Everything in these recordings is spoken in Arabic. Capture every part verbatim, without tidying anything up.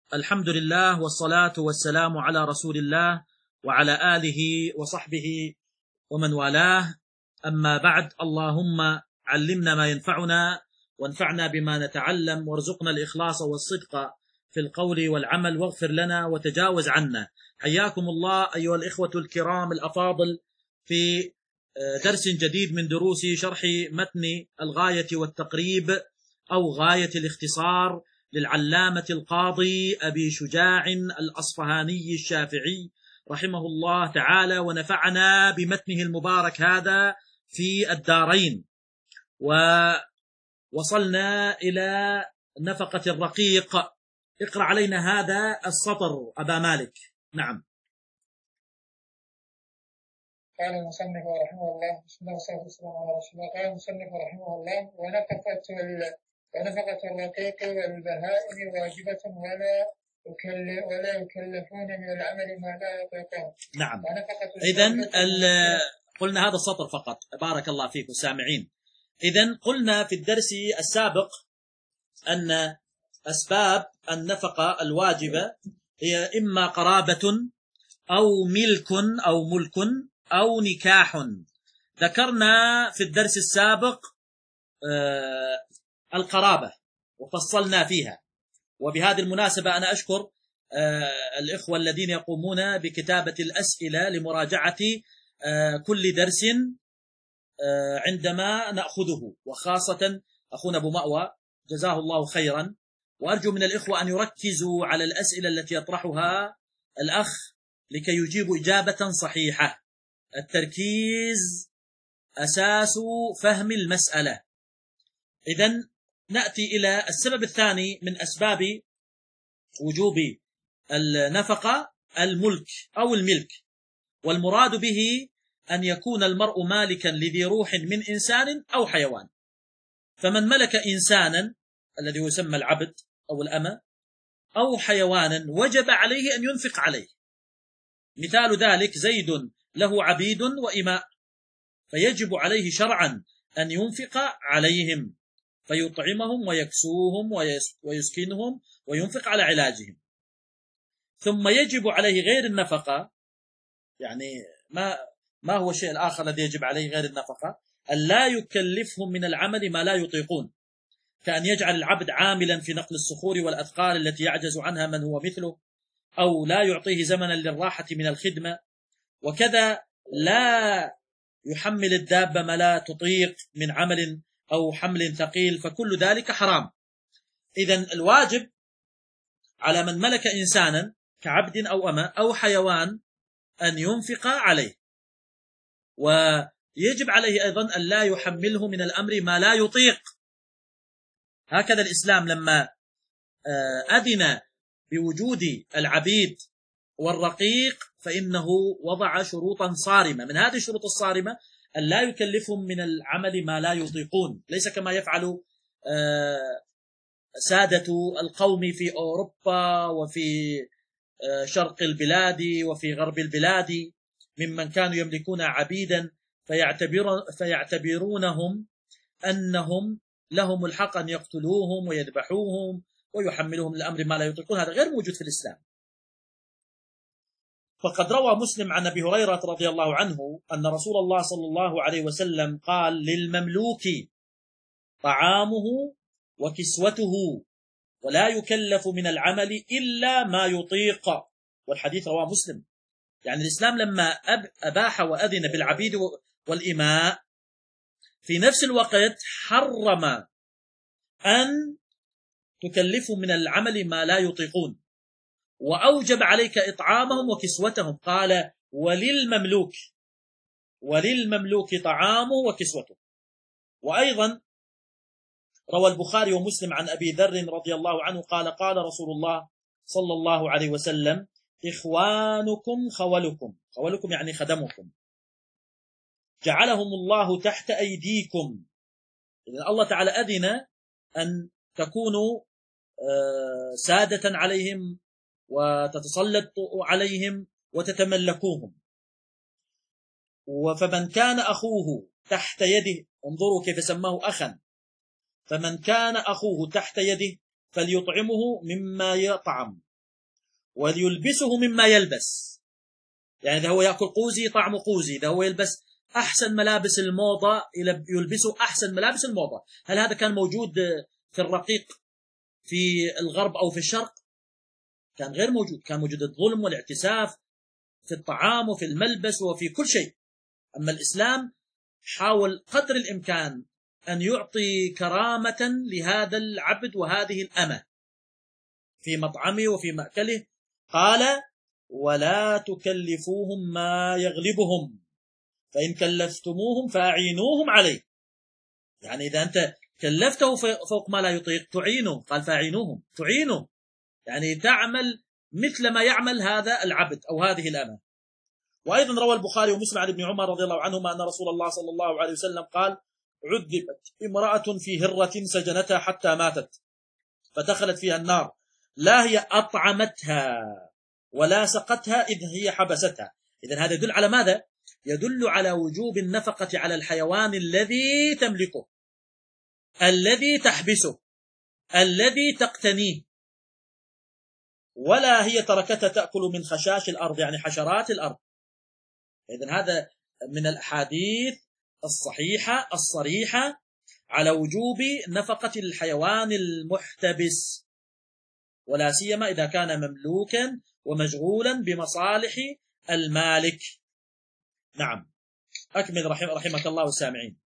الحمد لله والصلاة والسلام على رسول الله وعلى آله وصحبه ومن والاه. أما بعد، اللهم علمنا ما ينفعنا وانفعنا بما نتعلم، وارزقنا الإخلاص والصدق في القول والعمل، واغفر لنا وتجاوز عنا. حياكم الله أيها الإخوة الكرام الأفاضل في درس جديد من دروس شرح متن الغاية والتقريب أو غاية الاختصار للعلامة القاضي أبي شجاع الأصفهاني الشافعي رحمه الله تعالى، ونفعنا بمتنه المبارك هذا في الدارين. ووصلنا إلى نفقة الرقيق. اقرأ علينا هذا السطر أبا مالك. نعم. قال المصنف رحمه الله، بسم الله والصلاة والسلام على رسول الله. قال المصنف رحمه الله: ونفقة ونفقة الرقيق والبهائم واجبة ولا ولا يكلفون من العمل ما لا يطيقون. نعم. إذن قلنا هذا السطر فقط. بارك الله فيكم السامعين. إذن قلنا في الدرس السابق أن أسباب النفقة الواجبة هي إما قرابة أو ملك أو ملك أو نكاح. ذكرنا في الدرس السابق آه القرابة وفصلنا فيها. وبهذه المناسبة أنا أشكر آه الإخوة الذين يقومون بكتابة الأسئلة لمراجعة آه كل درس آه عندما نأخذه، وخاصة أخونا أبو مأوى جزاه الله خيرا. وأرجو من الإخوة أن يركزوا على الأسئلة التي يطرحها الأخ لكي يجيبوا إجابة صحيحة. التركيز أساس فهم المسألة. إذن نأتي إلى السبب الثاني من أسباب وجوب النفقة: الملك أو الملك. والمراد به أن يكون المرء مالكا لذي روح من إنسان أو حيوان. فمن ملك إنسانا الذي يسمى العبد أو الأمة أو حيوانا وجب عليه أن ينفق عليه. مثال ذلك: زيد له عبيد وإماء، فيجب عليه شرعا أن ينفق عليهم، فيطعمهم ويكسوهم ويسكنهم وينفق على علاجهم. ثم يجب عليه غير النفقة، يعني ما ما هو الشيء الآخر الذي يجب عليه غير النفقة؟ أن لا يكلفهم من العمل ما لا يطيقون، كأن يجعل العبد عاملا في نقل الصخور والأثقال التي يعجز عنها من هو مثله، أو لا يعطيه زمنا للراحة من الخدمة. وكذا لا يحمل الدابة ما لا تطيق من عمل أو حمل ثقيل، فكل ذلك حرام. إذن الواجب على من ملك إنسانا كعبد أو أمة أو حيوان أن ينفق عليه، ويجب عليه أيضا أن لا يحمله من الأمر ما لا يطيق. هكذا الإسلام لما أذن بوجود العبيد والرقيق فإنه وضع شروطا صارمة. من هذه الشروط الصارمة أن لا يكلفهم من العمل ما لا يطيقون، ليس كما يفعل سادة القوم في أوروبا وفي شرق البلاد وفي غرب البلاد ممن كانوا يملكون عبيدا فيعتبر فيعتبرونهم أنهم لهم الحق أن يقتلوهم ويذبحوهم ويحملوهم الأمر ما لا يطيقون. هذا غير موجود في الإسلام. فقد روى مسلم عن أبي هريرة رضي الله عنه أن رسول الله صلى الله عليه وسلم قال: للمملوك طعامه وكسوته ولا يكلف من العمل إلا ما يطيق. والحديث رواه مسلم. يعني الإسلام لما أباح وأذن بالعبيد والإماء في نفس الوقت حرم أن تكلفوا من العمل ما لا يطيقون، وأوجب عليك إطعامهم وكسوتهم. قال: وللمملوك وللمملوك طعامه وكسوته. وأيضا روى البخاري ومسلم عن أبي ذر رضي الله عنه قال: قال رسول الله صلى الله عليه وسلم: إخوانكم خولكم. خولكم يعني خدمكم، جعلهم الله تحت أيديكم. إذن الله تعالى أذن أن تكونوا سادة عليهم وتتسلطوا عليهم وتتملكوهم. فمن كان أخوه تحت يده، انظروا كيف سماه أخا، فمن كان أخوه تحت يده فليطعمه مما يطعم وليلبسه مما يلبس. يعني إذا هو يأكل قوزي طعمه قوزي، إذا هو يلبس أحسن ملابس الموضة يلبسه أحسن ملابس الموضة. هل هذا كان موجود في الرقيق في الغرب أو في الشرق؟ كان غير موجود، كان موجود الظلم والاعتساف في الطعام وفي الملبس وفي كل شيء. أما الإسلام حاول قدر الإمكان أن يعطي كرامة لهذا العبد وهذه الأمة في مطعمه وفي مأكله. قال: ولا تكلفوهم ما يغلبهم، فإن كلفتموهم فأعينوهم عليه. يعني إذا أنت كلفته فوق ما لا يطيق تعينه، قال فأعينوهم، تعينه يعني تعمل مثل ما يعمل هذا العبد أو هذه الأمة. وأيضا روى البخاري ومسلم عن ابن عمر رضي الله عنهما أن رسول الله صلى الله عليه وسلم قال: عذبت امرأة في هرة سجنتها حتى ماتت فدخلت فيها النار، لا هي أطعمتها ولا سقتها إذ هي حبستها. إذن هذا يدل على ماذا؟ يدل على وجوب النفقة على الحيوان الذي تملكه، الذي تحبسه، الذي تقتنيه، ولا هي تركتها تأكل من خشاش الأرض يعني حشرات الأرض. إذن هذا من الأحاديث الصحيحة الصريحة على وجوب نفقة الحيوان المحتبس، ولا سيما إذا كان مملوكا ومشغولا بمصالح المالك. نعم، أكمل رحم رحمك الله السامعين.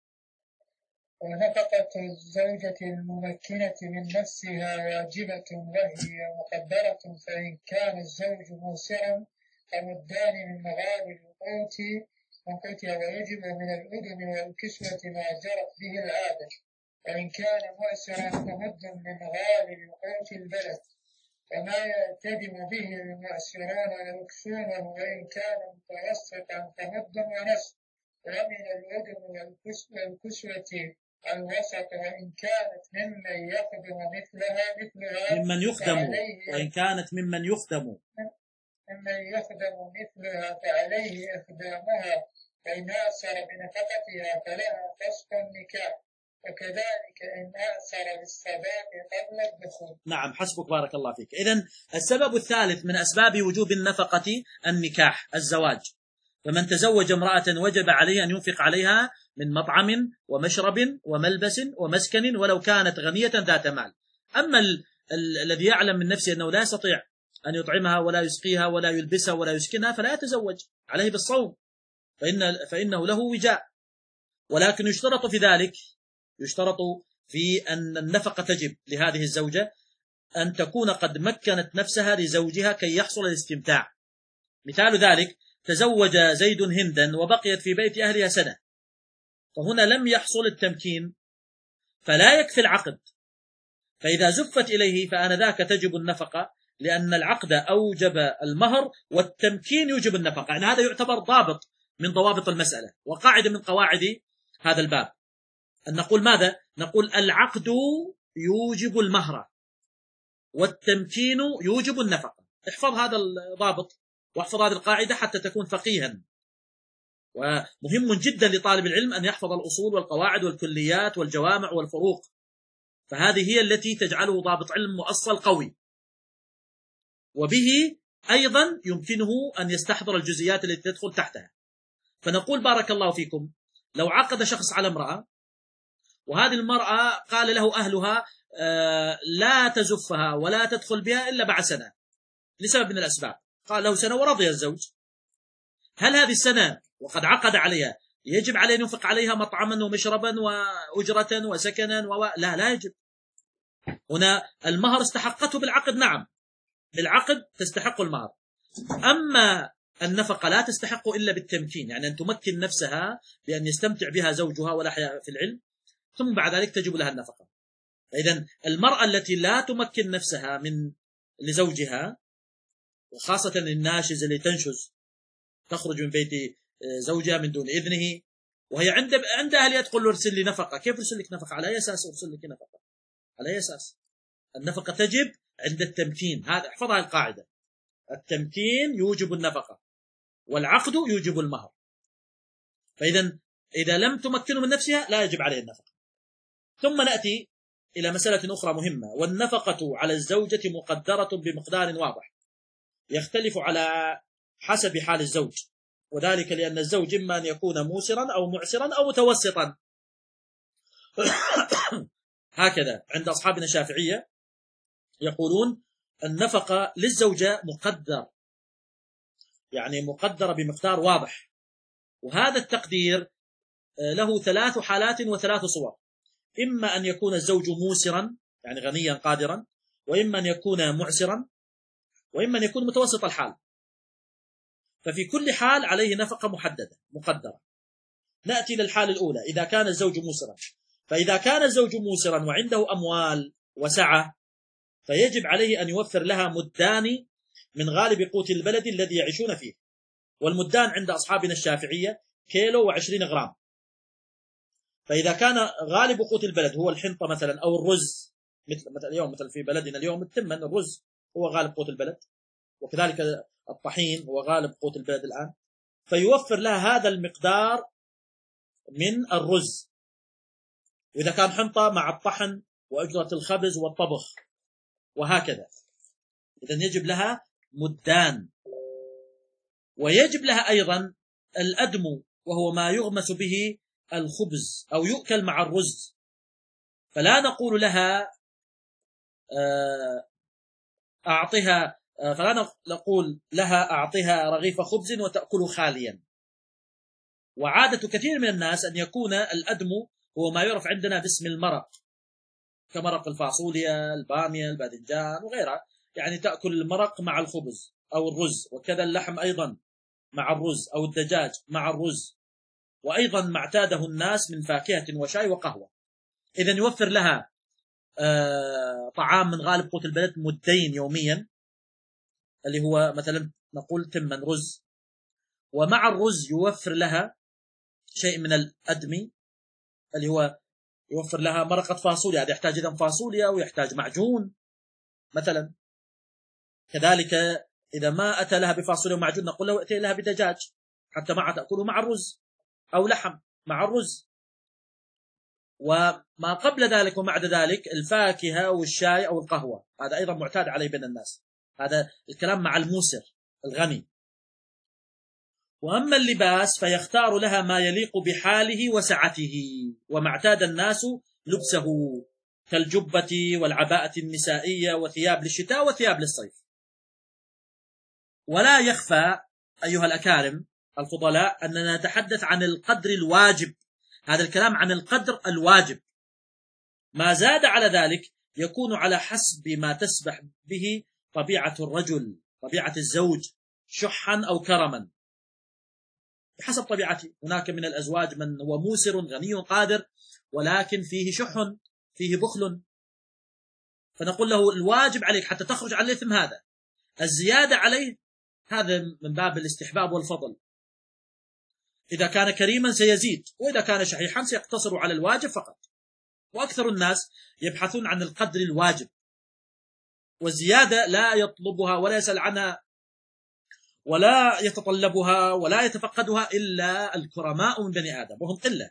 ونفقة الزوجة الممكنة من نفسها واجبة وهي مقدرة، فإن كان الزوج موسرا أو الداني من مغارب القوت وقوتها ويجب من الأدم والكسوة ما جرت به العادة، وإن كان مؤسرا فمد من غالب قوت البلد وما يعتدم به المؤسرون ويكسونه، وإن كان متوسطا فمد ونصف، ومن الأدم والكسوة الوسط، وإن كانت ممن يخدم مثلها مثلها ممن يخدم وإن كانت ممن يخدم ممن يخدم مثلها فعليه إخدامها، فإن أأسر بنفقتها فلها فسق النكاح، وكذلك إن أأسر بالصداق قبل الدخول. نعم، حسبك بارك الله فيك. إذن السبب الثالث من أسباب وجوب النفقة النكاح، الزواج. فمن تزوج امرأة وجب عليه أن ينفق عليها من مطعم ومشرب وملبس ومسكن ولو كانت غنية ذات مال. أما ال ال الذي يعلم من نفسه أنه لا يستطيع أن يطعمها ولا يسقيها ولا يلبسها ولا يسكنها فلا يتزوج، عليه بالصوم، فإن فإنه له وجاء. ولكن يشترط في ذلك، يشترط في أن النفقة تجب لهذه الزوجة أن تكون قد مكنت نفسها لزوجها كي يحصل الاستمتاع. مثال ذلك: تزوج زيد هندا وبقيت في بيت أهلها سنة، فهنا لم يحصل التمكين فلا يكفي العقد، فإذا زفت إليه فآنذاك تجب النفقة، لأن العقد أوجب المهر والتمكين يوجب النفقة. يعني هذا يعتبر ضابط من ضوابط المسألة وقاعدة من قواعد هذا الباب، أن نقول ماذا؟ نقول العقد يوجب المهر والتمكين يوجب النفقة. احفظ هذا الضابط واحفظ هذه القاعدة حتى تكون فقيها. ومهم جدا لطالب العلم أن يحفظ الأصول والقواعد والكليات والجوامع والفروق، فهذه هي التي تجعله ضابط علم مؤصل قوي، وبه أيضا يمكنه أن يستحضر الجزئيات التي تدخل تحتها. فنقول بارك الله فيكم، لو عقد شخص على امرأة وهذه المرأة قال له أهلها آه لا تزفها ولا تدخل بها إلا بعد سنة لسبب من الأسباب، قال له سنة ورضي الزوج، هل هذه السنة وقد عقد عليها يجب عليه أن ينفق عليها مطعما ومشربا وأجرة وسكنا و... لا لا يجب. هنا المهر استحقته بالعقد، نعم بالعقد تستحق المهر، أما النفقة لا تستحق إلا بالتمكين، يعني أن تمكن نفسها بأن يستمتع بها زوجها ولا حياء في العلم، ثم بعد ذلك تجب لها النفقة. فإذا المرأة التي لا تمكن نفسها من لزوجها، وخاصة الناشز اللي تنشز تخرج من بيت زوجها من دون إذنه، وهي عند عند أهلها تقول له ارسل لي نفقة، كيف ارسل لك نفقة؟ على أي أساس ارسل لك نفقة؟ على أي أساس؟ النفقة تجب عند التمكين، هذا احفظها القاعدة، التمكين يوجب النفقة والعقد يوجب المهر. فإذا إذا لم تمكنه من نفسها لا يجب عليه النفقة. ثم نأتي إلى مسألة أخرى مهمة، والنفقة على الزوجة مقدرة بمقدار واضح. يختلف على حسب حال الزوج، وذلك لأن الزوج إما أن يكون موسرا أو معسرا أو متوسطا. هكذا عند أصحابنا الشافعية يقولون النفقة للزوجة مقدر، يعني مقدرة بمقدار واضح، وهذا التقدير له ثلاث حالات وثلاث صور: إما أن يكون الزوج موسرا يعني غنيا قادرا، وإما أن يكون معسرا، وإما أن يكون متوسط الحال. ففي كل حال عليه نفقة محددة مقدرة. نأتي للحال الأولى إذا كان الزوج موسرا. فإذا كان الزوج موسرا وعنده أموال وسعة فيجب عليه أن يوفر لها مدان من غالب قوت البلد الذي يعيشون فيه، والمدان عند أصحابنا الشافعية كيلو وعشرين غرام. فإذا كان غالب قوت البلد هو الحنطة مثلا أو الرز، مثل مثل اليوم مثل في بلدنا اليوم التمن، الرز هو غالب قوت البلد، وكذلك الطحين هو غالب قوت البلد الآن، فيوفر لها هذا المقدار من الرز. وإذا كان حنطة مع الطحن وأجرة الخبز والطبخ وهكذا، إذن يجب لها مدان. ويجب لها أيضا الأدم، وهو ما يغمس به الخبز أو يؤكل مع الرز. فلا نقول لها أعطها فلا نقول لها أعطها رغيف خبز وتأكل خاليا. وعادة كثير من الناس أن يكون الأدم هو ما يعرف عندنا باسم المرق، كمرق الفاصوليا، البامية، الباذنجان وغيرها، يعني تأكل المرق مع الخبز أو الرز، وكذا اللحم أيضا مع الرز أو الدجاج مع الرز، وأيضا ما اعتاده الناس من فاكهة وشاي وقهوة. إذن يوفر لها طعام من غالب قوت البلد مدين يوميا، اللي هو مثلا نقول تمن رز، ومع الرز يوفر لها شيء من الأدمي اللي هو يوفر لها مرقة فاصوليا، هذا يحتاج إذن فاصوليا ويحتاج معجون مثلا. كذلك إذا ما أتى لها بفاصوليا ومعجون نقول له أتي لها بدجاج حتى معها تأكله مع الرز، أو لحم مع الرز. وما قبل ذلك ومع ذلك الفاكهة والشاي أو القهوة، هذا أيضا معتاد عليه بين الناس. هذا الكلام مع الموسر الغني. وأما اللباس فيختار لها ما يليق بحاله وسعته، وما اعتاد الناس لبسه كالجبة والعباءة النسائية وثياب للشتاء وثياب للصيف. ولا يخفى أيها الأكارم الفضلاء أننا نتحدث عن القدر الواجب، هذا الكلام عن القدر الواجب. ما زاد على ذلك يكون على حسب ما تسبح به طبيعة الرجل، طبيعة الزوج، شحا أو كرما، بحسب طبيعته. هناك من الأزواج من هو موسر غني قادر ولكن فيه شح، فيه بخل، فنقول له الواجب عليك حتى تخرج عن الإثم هذا، الزيادة عليه هذا من باب الاستحباب والفضل. إذا كان كريما سيزيد، وإذا كان شحيحا سيقتصر على الواجب فقط. وأكثر الناس يبحثون عن القدر الواجب، والزيادة لا يطلبها ولا يسأل عنها ولا يتطلبها ولا يتفقدها إلا الكرماء من بني آدم، وهم قلة.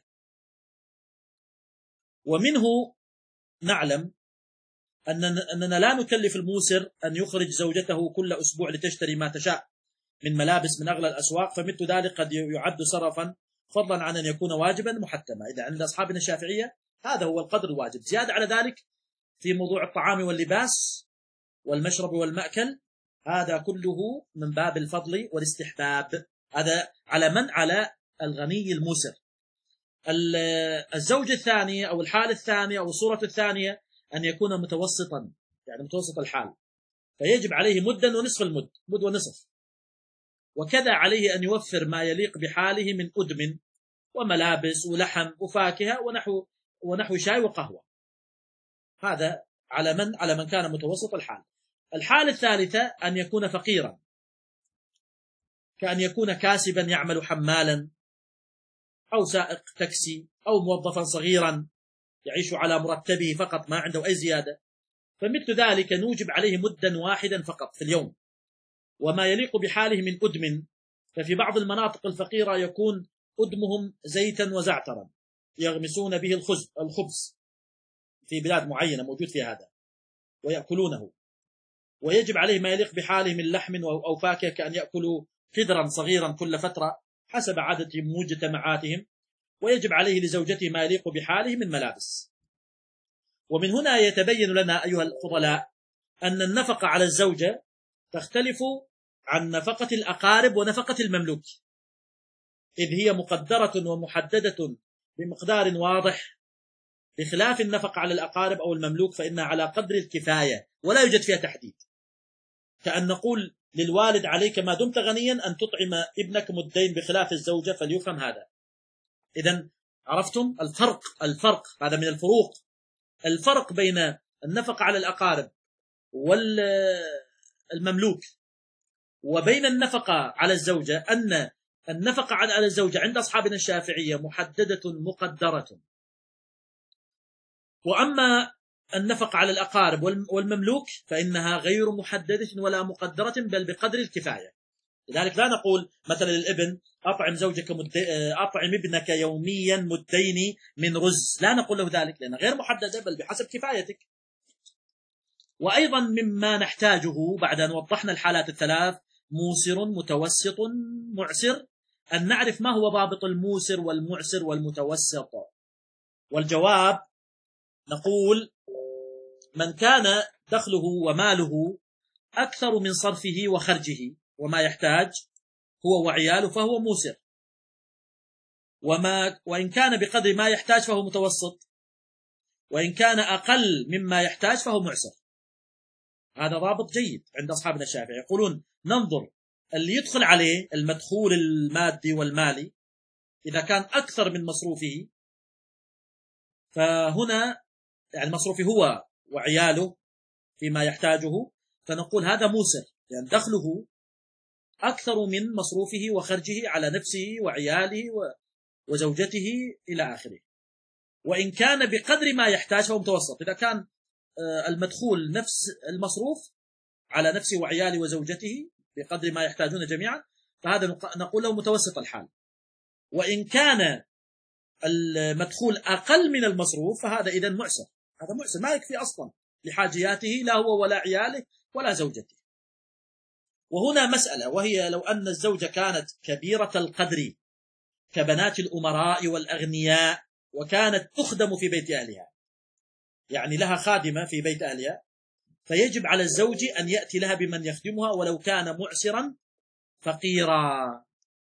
ومنه نعلم أننا لا نكلف الموسر أن يخرج زوجته كل أسبوع لتشتري ما تشاء من ملابس من أغلى الأسواق، فمثل ذلك قد يعد صرفا فضلا عن أن يكون واجبا محتما. إذا عند أصحابنا الشافعية هذا هو القدر الواجب. زيادة على ذلك في موضوع الطعام واللباس والمشرب والمأكل هذا كله من باب الفضل والاستحباب. هذا على من؟ على الغني الموسر. الزوج الثاني أو الحال الثانية أو الصورة الثانية أن يكون متوسطا، يعني متوسط الحال، فيجب عليه مدا ونصف المد، مد ونصف. وكذا عليه أن يوفر ما يليق بحاله من أدم وملابس ولحم وفاكهة ونحو ونحو شاي وقهوة. هذا على من؟ على من كان متوسط الحال. الحالة الثالثة أن يكون فقيرا، كأن يكون كاسبا يعمل حمالا أو سائق تاكسي أو موظفا صغيرا يعيش على مرتبه فقط ما عنده أي زيادة، فمثل ذلك نوجب عليه مدا واحدا فقط في اليوم وما يليق بحاله من أدم. ففي بعض المناطق الفقيرة يكون أدمهم زيتا وزعترا يغمسون به الخبز، في بلاد معينة موجود فيها هذا ويأكلونه. ويجب عليه ما يليق بحاله من لحم أو فاكهة، كأن يأكلوا قدرا صغيرا كل فترة حسب عادتهم ومجتمعاتهم. ويجب عليه لزوجته ما يليق بحاله من ملابس. ومن هنا يتبين لنا أيها الفضلاء أن النفقة على الزوجة تختلف عن نفقة الأقارب ونفقة المملوك، إذ هي مقدرة ومحددة بمقدار واضح، بخلاف النفقة على الأقارب أو المملوك فإنها على قدر الكفاية ولا يوجد فيها تحديد. كأن نقول للوالد عليك ما دمت غنيا أن تطعم ابنك مدين، بخلاف الزوجة، فليفهم هذا. إذن عرفتم الفرق؟ الفرق هذا من الفروق، الفرق بين النفقة على الأقارب والمملوك وبين النفقة على الزوجة، أن النفقة على الزوجة عند أصحابنا الشافعية محددة مقدرة، وأما النفقة على الأقارب والمملوك فإنها غير محددة ولا مقدرة، بل بقدر الكفاية. لذلك لا نقول مثلا للابن أطعم زوجك مد... أطعم ابنك يوميا مدين من رز، لا نقول له ذلك لأنها غير محددة بل بحسب كفايتك. وأيضا مما نحتاجه بعد أن وضحنا الحالات الثلاث، موسر متوسط معسر، أن نعرف ما هو ضابط الموسر والمعسر والمتوسط. والجواب نقول من كان دخله وماله أكثر من صرفه وخرجه وما يحتاج هو وعياله فهو موسر، وما وإن كان بقدر ما يحتاج فهو متوسط، وإن كان أقل مما يحتاج فهو معسر. هذا ضابط جيد عند أصحابنا الشافعي، يقولون ننظر اللي يدخل عليه المدخول المادي والمالي، إذا كان أكثر من مصروفه فهنا يعني مصروفه هو وعياله فيما يحتاجه، فنقول هذا موسر، لأن يعني دخله أكثر من مصروفه وخرجه على نفسه وعياله وزوجته إلى آخره. وإن كان بقدر ما يحتاج فهو متوسط، إذا كان المدخول نفس المصروف على نفسه وعياله وزوجته بقدر ما يحتاجون جميعا فهذا نقول له متوسط الحال. وإن كان المدخول أقل من المصروف فهذا إذن معسر، هذا معسر ما يكفي أصلا لحاجياته لا هو ولا عياله ولا زوجته. وهنا مسألة، وهي لو أن الزوجة كانت كبيرة القدر كبنات الأمراء والأغنياء وكانت تخدم في بيت أهلها، يعني لها خادمة في بيت أهلها، فيجب على الزوج أن يأتي لها بمن يخدمها ولو كان معسرا فقيرا.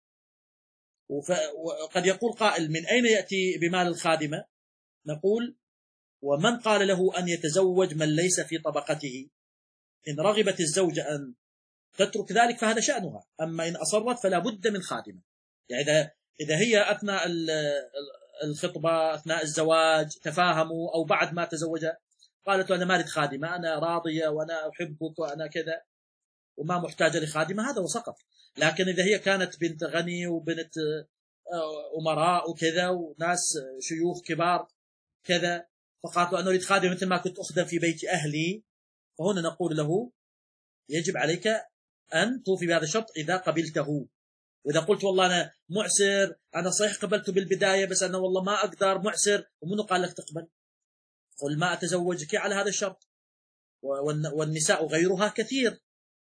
وقد يقول قائل من أين يأتي بمال الخادمة؟ نقول ومن قال له أن يتزوج من ليس في طبقته؟ إن رغبت الزوجة أن تترك ذلك فهذا شأنها، أما إن أصرت فلا بد من خادمة. يعني إذا, إذا هي أثناء الخطبة أثناء الزواج تفاهموا أو بعد ما تزوجها قالت أنا ما أريد خادمة، أنا راضية وأنا أحبك وأنا كذا وما محتاجة لخادمة، هذا وسقط. لكن إذا هي كانت بنت غني وبنت أمراء وكذا وناس شيوخ كبار كذا فقالت أنا أريد خادمة مثل ما كنت أخدم في بيت أهلي، فهنا نقول له يجب عليك أن توفي بهذا الشرط إذا قبلته. وإذا قلت والله أنا معسر، أنا صحيح قبلته بالبداية بس أنا والله ما أقدر معسر، ومنو قال لك تقبل؟ قل ما أتزوجك على هذا الشرط، والنساء غيرها كثير.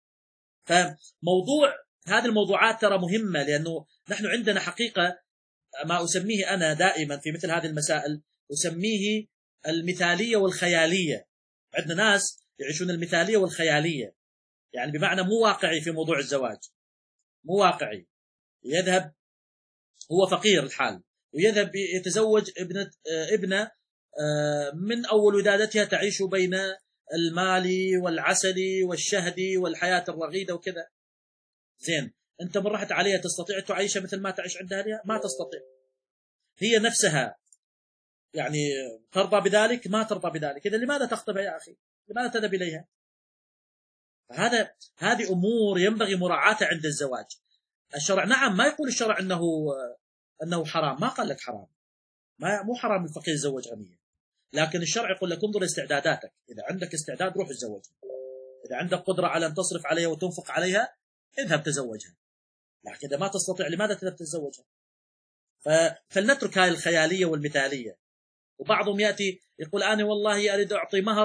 فموضوع هذه الموضوعات ترى مهمة، لأنه نحن عندنا حقيقة ما أسميه أنا دائما في مثل هذه المسائل أسميه المثالية والخيالية. عندنا ناس يعيشون المثالية والخيالية، يعني بمعنى مو واقعي في موضوع الزواج، مو واقعي. يذهب هو فقير الحال ويذهب يتزوج ابنة ابنة من أول ولادتها تعيش بين المال والعسل والشهد والحياة الرغيدة وكذا. زين، أنت من رحت عليها تستطيع تعيشها مثل ما تعيش عند أهلها؟ ما تستطيع. هي نفسها يعني ترضى بذلك؟ ما ترضى بذلك. إذا لماذا تخطبها يا أخي؟ لماذا تذهب إليها؟ هذا هذه أمور ينبغي مراعاتها عند الزواج. الشرع نعم ما يقول الشرع أنه أنه حرام، ما قال لك حرام، ما مو حرام الفقير يتزوج غنية، لكن الشرع يقول لك انظر استعداداتك، إذا عندك استعداد روح تزوجها، إذا عندك قدرة على أن تصرف عليها وتنفق عليها اذهب تزوجها، لكن إذا ما تستطيع لماذا تذهب تتزوجها؟ فلنترك هذه الخيالية والمثالية. وبعضهم يأتي يقول أنا والله أريد أعطي مهر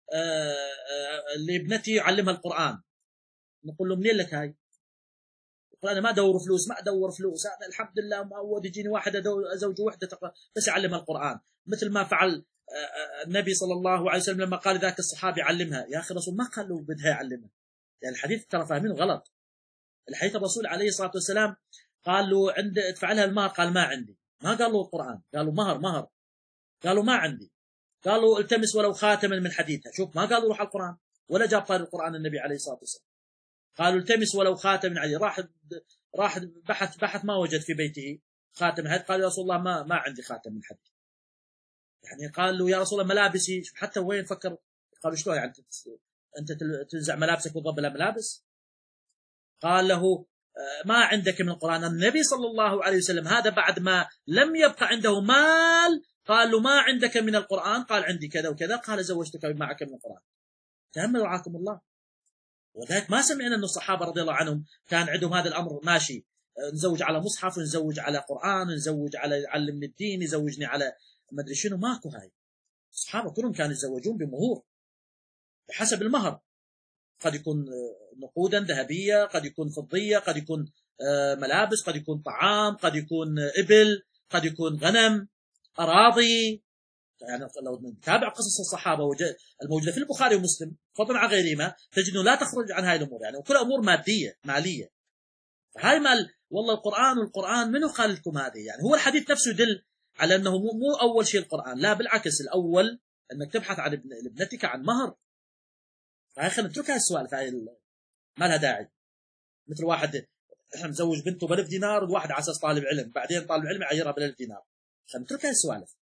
لابنتي علمها القرآن. نقول له منين لك هاي؟ يقول أنا ما أدور فلوس، ما أدور فلوس، أنا الحمد لله معود يجيني واحد زوج وحدة بس أعلمها القرآن، مثل ما فعل النبي صلى الله عليه وسلم لما قال ذاك الصحابي علمها. يا أخي الرسول ما قال له بدها يعلمها، يعني الحديث ترى فاهمين غلط. الحديث الرسول عليه الصلاة والسلام قال له عند ادفع لها المهر، قال ما عندي. ما قال له القرآن، قالوا مهر مهر، قالوا ما عندي. قالوا التمس ولو خاتما من حديدها. شوف ما قالوا روح القرآن ولا جاب طاري القرآن النبي عليه الصلاة والسلام. قالوا التمس ولو خاتم من علي. راح راح بحث بحث ما وجد في بيته خاتم حديد. قال يا رسول الله ما ما عندي خاتم من حديد. يعني قال له يا رسول الله ملابسي، حتى وين فكر. قالوا شلون يعني انت تنزع ملابسك وتضرب لها ملابس؟ قال له ما عندك من القرآن. النبي صلى الله عليه وسلم هذا بعد ما لم يبقى عنده مال قال له ما عندك من القرآن؟ قال عندي كذا وكذا. قال زوجتك معك من القرآن. تأمل رعاكم الله. وذلك ما سمعنا أن الصحابة رضي الله عنهم كان عندهم هذا الأمر ماشي، نزوج على مصحف، نزوج على قرآن، نزوج على علمني الدين، يزوجني على ما أدري شنو. ماكو هاي. الصحابة كلهم كانوا يتزوجون بمهور بحسب المهر. قد يكون نقودا ذهبية، قد يكون فضية، قد يكون ملابس، قد يكون طعام، قد يكون إبل، قد يكون غنم، أراضي. يعني لو نتابع قصص الصحابة الموجودة في البخاري ومسلم فضلا عن غيرهما تجد أنه لا تخرج عن هاي الأمور، يعني وكل أمور مادية مالية. هاي مال والله القرآن، والقرآن منو قال لكم هذه؟ يعني هو الحديث نفسه يدل على أنه مو أول شيء القرآن، لا بالعكس، الأول أنك تبحث عن ابنتك عن مهر. فهي خلينا نترك هاي السؤال، فهي ما لها داعي. مثل واحد احنا مزوج بنته بألف دينار وواحد على اساس طالب علم، بعدين طالب علم يعيرها بألف دينار. خلينا نترك هاي السوالف.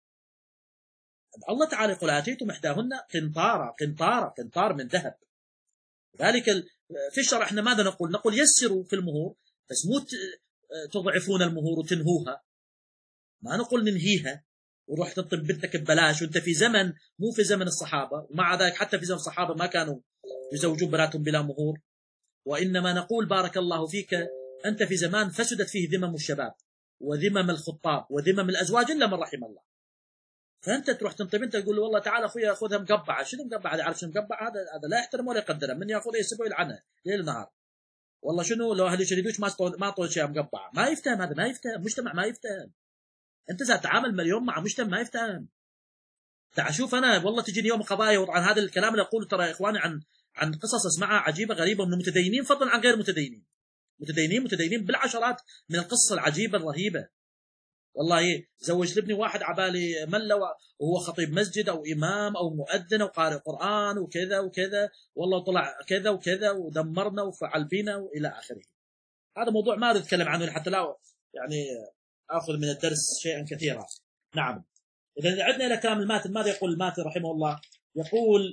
الله تعالى يقول آتيتم إحداهن قنطارا، قنطارا قنطار من ذهب. ذلك في الشرع احنا ماذا نقول؟ نقول يسروا في المهور، بس مو تضعفون المهور وتنهوها. ما نقول ننهيها وروح تنطب بنتك ببلاش وانت في زمن مو في زمن الصحابة، ومع ذلك حتى في زمن الصحابة ما كانوا يزوجون بناتهم بلا مهور. وإنما نقول بارك الله فيك أنت في زمان فسدت فيه ذمم الشباب وذمم الخطاب وذمم الأزواج إلا من رحم الله. فأنت تروح تنطب انت تقول له والله تعال أخويا خذها مقبعة. شنو مقبعة؟ هذا عارف شنو مقبعة؟ هذا هذا لا يحترم ولا يقدره، من يأخذها يسبه يلعنه ليل نهار. والله شنو لو أهل يشردوش ما ما أعطوا شيء مقبعة. ما يفتهم هذا، ما يفتهم مجتمع، ما يفتهم. أنت إذا تتعامل اليوم مع مجتمع ما يفتهم. تعال شوف أنا والله تجيني يوم قضايا وطبعا هذا الكلام اللي أقوله ترى يا إخواني عن عن قصص أسمعها عجيبة غريبة من متدينين فضلا عن غير متدينين. متدينين متدينين بالعشرات من القصة العجيبة الرهيبة. والله زوجت ابني واحد عبالي ملة وهو خطيب مسجد أو إمام أو مؤذن أو قارئ قرآن وكذا وكذا، والله طلع كذا وكذا ودمرنا وفعل بنا وإلى آخره. هذا موضوع ما أريد أتكلم عنه حتى لا يعني أخذ من الدرس شيئا كثيرا. نعم. إذا عدنا إلى كلام الماتن، ماذا يقول الماتن رحمه الله؟ يقول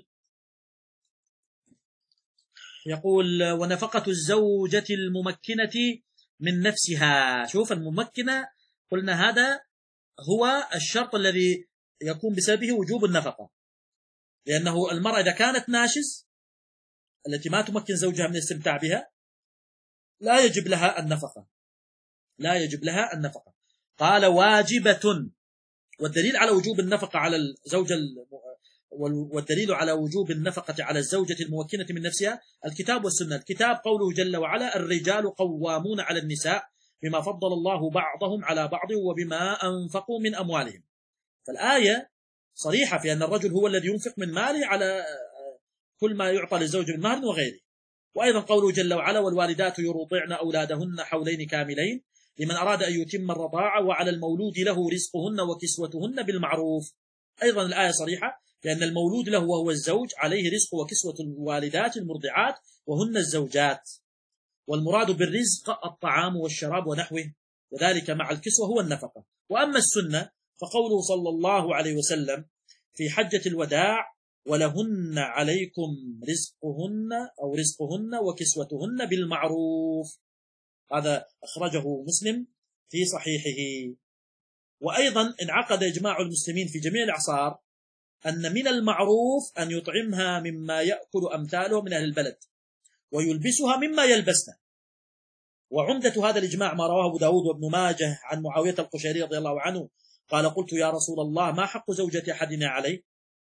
يقول ونفقة الزوجة الممكنة من نفسها. شوف الممكنة قلنا هذا هو الشرط الذي يكون بسببه وجوب النفقة، لأنه المرأة إذا كانت ناشز التي ما تمكن زوجها من الاستمتاع بها لا يجب لها النفقة، لا يجب لها النفقة. قال واجبة. والدليل على وجوب النفقة على الزوجة والدليل على وجوب النفقة على الزوجة الممكنة من نفسها الكتاب والسنة. الكتاب قوله جل وعلا الرجال قوامون على النساء بما فضل الله بعضهم على بعض وبما أنفقوا من أموالهم. فالآية صريحة في أن الرجل هو الذي ينفق من ماله على كل ما يعطى للزوج من مهر وغيره. وأيضا قوله جل وعلا والوالدات يرضعن أولادهن حولين كاملين لمن أراد أن يتم الرضاعة وعلى المولود له رزقهن وكسوتهن بالمعروف. أيضا الآية صريحة لأن المولود له وهو الزوج عليه رزق وكسوة الوالدات المرضعات وهن الزوجات، والمراد بالرزق الطعام والشراب ونحوه، وذلك مع الكسوة هو النفقة. وأما السنة فقوله صلى الله عليه وسلم في حجة الوداع ولهن عليكم رزقهن أو رزقهن وكسوتهن بالمعروف. هذا أخرجه مسلم في صحيحه. وأيضا انعقد إجماع المسلمين في جميع الأعصار أن من المعروف أن يطعمها مما يأكل أمثاله من أهل البلد ويلبسها مما يلبسنا. وعمدة هذا الإجماع ما رواه أبو داود وابن ماجه عن معاوية القشيري رضي الله عنه قال قلت يا رسول الله ما حق زوجة أحدنا عليه؟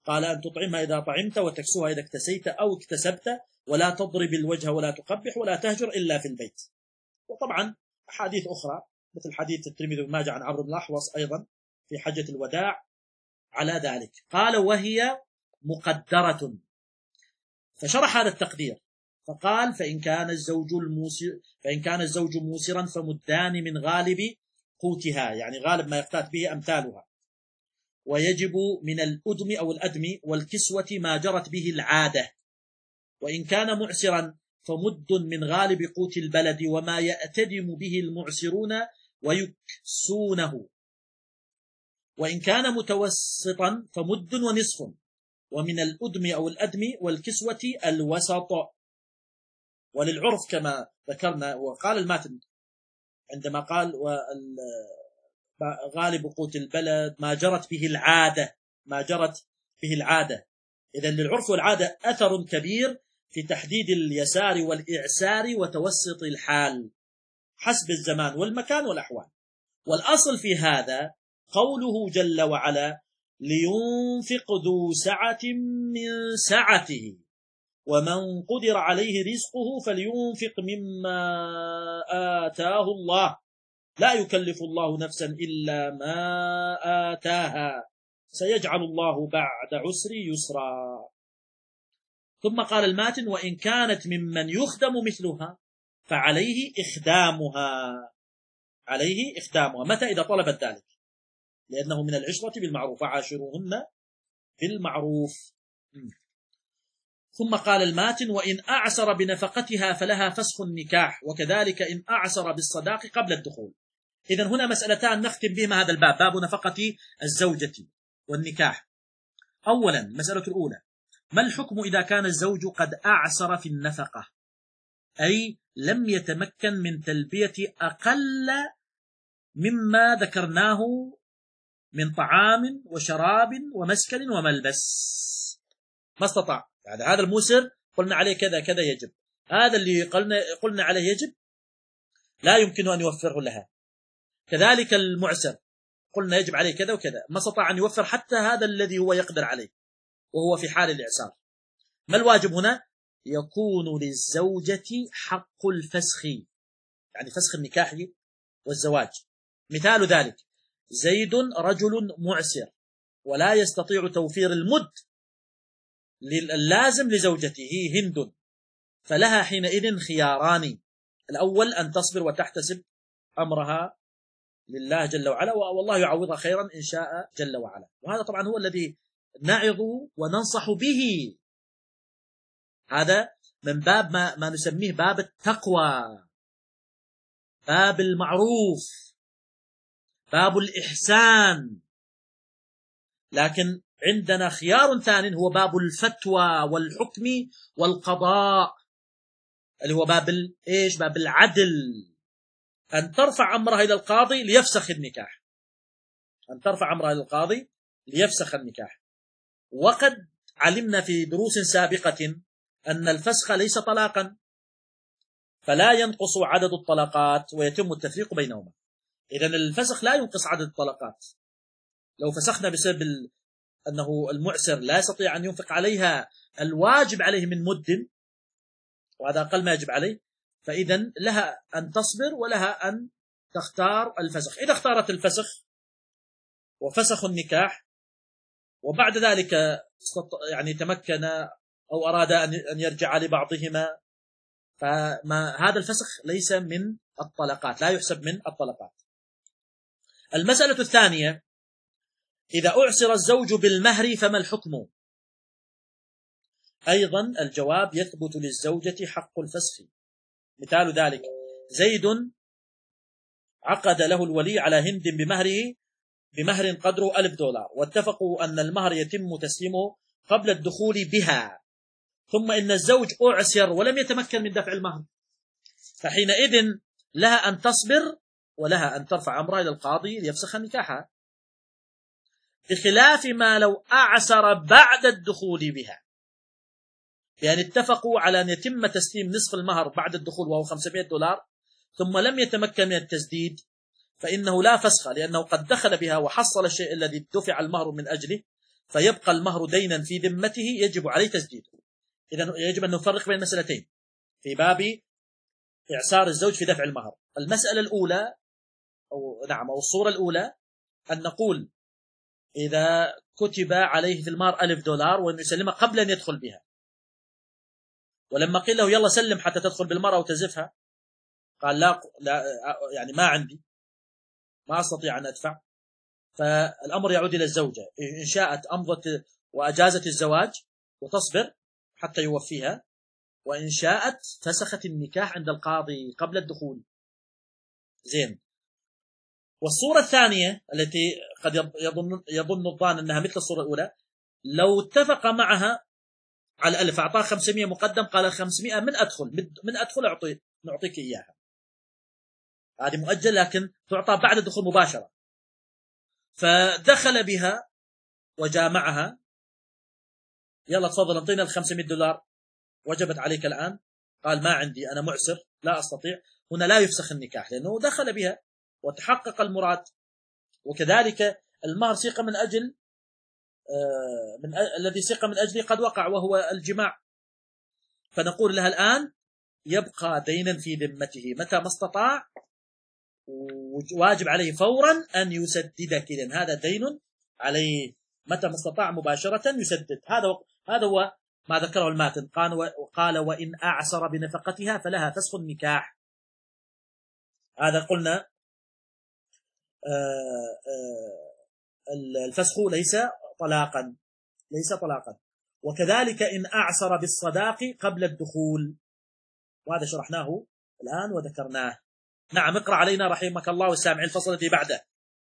قال أن تطعمها إذا طعمت وتكسوها إذا اكتسيت أو اكتسبت، ولا تضرب الوجه ولا تقبح ولا تهجر إلا في البيت. وطبعا أحاديث أخرى مثل حديث الترمذي وما جاء عن عمرو بن الأحوص أيضا في حجة الوداع على ذلك. قال وهي مقدرة، فشرح هذا التقدير فقال فإن كان الزوج الموسر فإن كان الزوج موسرا فمدان من غالب قوتها، يعني غالب ما يقتات به أمثالها، ويجب من الأدم أو الأدم والكسوة ما جرت به العادة. وإن كان معسرا فمد من غالب قوت البلد وما يأتدم به المعسرون ويكسونه. وإن كان متوسطا فمد ونصف، ومن الأدم أو الأدم والكسوة الوسط. وللعرف كما ذكرنا، وقال الماتن عندما قال غالب قوت البلد ما جرت به العادة، ما جرت به العادة، إذن للعرف والعادة أثر كبير في تحديد اليسار والإعسار وتوسط الحال حسب الزمان والمكان والأحوال. والأصل في هذا قوله جل وعلا لينفق ذو سعة من سعته ومن قدر عليه رزقه فلينفق مما آتاه الله لا يكلف الله نفسا إلا ما آتاها سيجعل الله بعد عسر يسرا. ثم قال الماتن وإن كانت ممن يخدم مثلها فعليه إخدامها، عليه إخدامها. متى؟ إذا طلبت ذلك، لأنه من العشرة بالمعروف، عاشروهن بالمعروف. ثم قال الماتن وإن أعسر بنفقتها فلها فسخ النكاح، وكذلك إن أعسر بالصداق قبل الدخول. إذن هنا مسألتان نختم بهما هذا الباب، باب نفقة الزوجة والنكاح. أولا مسألة الأولى، ما الحكم إذا كان الزوج قد أعسر في النفقة، أي لم يتمكن من تلبية أقل مما ذكرناه من طعام وشراب ومسكن وملبس، ما استطاع. يعني هذا الموسر قلنا عليه كذا كذا يجب، هذا اللي قلنا قلنا عليه يجب لا يمكن أن يوفره لها. كذلك المعسر قلنا يجب عليه كذا وكذا، ما استطاع أن يوفر حتى هذا الذي هو يقدر عليه وهو في حال الإعسار. ما الواجب هنا؟ يكون للزوجة حق الفسخ، يعني فسخ النكاح والزواج. مثال ذلك زيد رجل معسر ولا يستطيع توفير المد اللازم لزوجته هند، فلها حينئذ خياران: الأول أن تصبر وتحتسب أمرها لله جل وعلا، والله يعوضها خيرا إن شاء جل وعلا. وهذا طبعا هو الذي نعظ وننصح به، هذا من باب ما, ما نسميه باب التقوى، باب المعروف، باب الإحسان. لكن عندنا خيار ثاني هو باب الفتوى والحكم والقضاء، اللي هو باب ايش؟ باب العدل، أن ترفع أمرها إلى القاضي ليفسخ النكاح، أن ترفع أمرها إلى القاضي ليفسخ النكاح. وقد علمنا في دروس سابقة أن الفسخ ليس طلاقا، فلا ينقص عدد الطلقات ويتم التفريق بينهما. إذن الفسخ لا ينقص عدد الطلقات. لو فسخنا بسبب أنه المعسر لا يستطيع أن ينفق عليها الواجب عليه من مد، وهذا أقل ما يجب عليه، فإذن لها أن تصبر ولها أن تختار الفسخ. إذا اختارت الفسخ وفسخ النكاح وبعد ذلك يعني تمكن أو أراد أن يرجع لبعضهما، فما هذا الفسخ ليس من الطلقات، لا يحسب من الطلقات. المسألة الثانية، إذا أعسر الزوج بالمهر فما الحكم؟ أيضا الجواب يثبت للزوجة حق الفسخ. مثال ذلك زيد عقد له الولي على هند بمهره بمهر قدره ألف دولار، واتفقوا أن المهر يتم تسليمه قبل الدخول بها، ثم إن الزوج أعسر ولم يتمكن من دفع المهر، فحينئذ لها أن تصبر ولها أن ترفع أمرها إلى القاضي ليفسخ نكاحها، بخلاف ما لو أعسر بعد الدخول بها، يعني اتفقوا على أن يتم تسليم نصف المهر بعد الدخول وهو خمسمائة دولار، ثم لم يتمكن من التسديد، فإنه لا فسخ، لأنه قد دخل بها وحصل الشيء الذي دفع المهر من أجله، فيبقى المهر دينا في ذمته يجب عليه تسديده. إذن يجب أن نفرق بين مسألتين في باب إعسار الزوج في دفع المهر. المسألة الأولى أو نعم أو الصورة الأولى أن نقول إذا كتب عليه في المهر ألف دولار وأن يسلمها قبل أن يدخل بها، ولما قيل له يلا سلم حتى تدخل بالمرأة وتزفها قال لا, لا يعني ما عندي، ما أستطيع أن أدفع. فالأمر يعود إلى الزوجة، إن شاءت أمضت وأجازت الزواج وتصبر حتى يوفيها، وإن شاءت فسخت النكاح عند القاضي قبل الدخول. زين. والصورة الثانية التي قد يظن, يظن الظان أنها مثل الصورة الأولى، لو اتفق معها على ألف أعطاه خمسمائة مقدم، قال خمسمائة من أدخل من أدخل أعطي نعطيك إياها، هذه مؤجل لكن تعطى بعد الدخول مباشرة. فدخل بها وجامعها، يلا تفضل انطينا الخمسمائة دولار وجبت عليك الآن. قال ما عندي، أنا معسر لا أستطيع. هنا لا يفسخ النكاح لأنه دخل بها وتحقق المراد. وكذلك المهر سيق من أجل آه من أ... الذي سيق من أجله قد وقع وهو الجماع، فنقول لها الآن يبقى دينا في ذمته متى ما استطاع، واجب عليه فورا أن يسددك، لأن هذا دين عليه متى ما استطاع مباشرة يسدد. هذا هذا هو ما ذكره الماتن. قال وإن أعسر بنفقتها فلها فسخ النكاح. هذا قلنا الفسخ ليس طلاقا ليس طلاقا. وكذلك إن أعسر بالصداق قبل الدخول، وهذا شرحناه الآن وذكرناه. نعم اقرأ علينا رحمك الله والسامعين الفصل الذي بعده.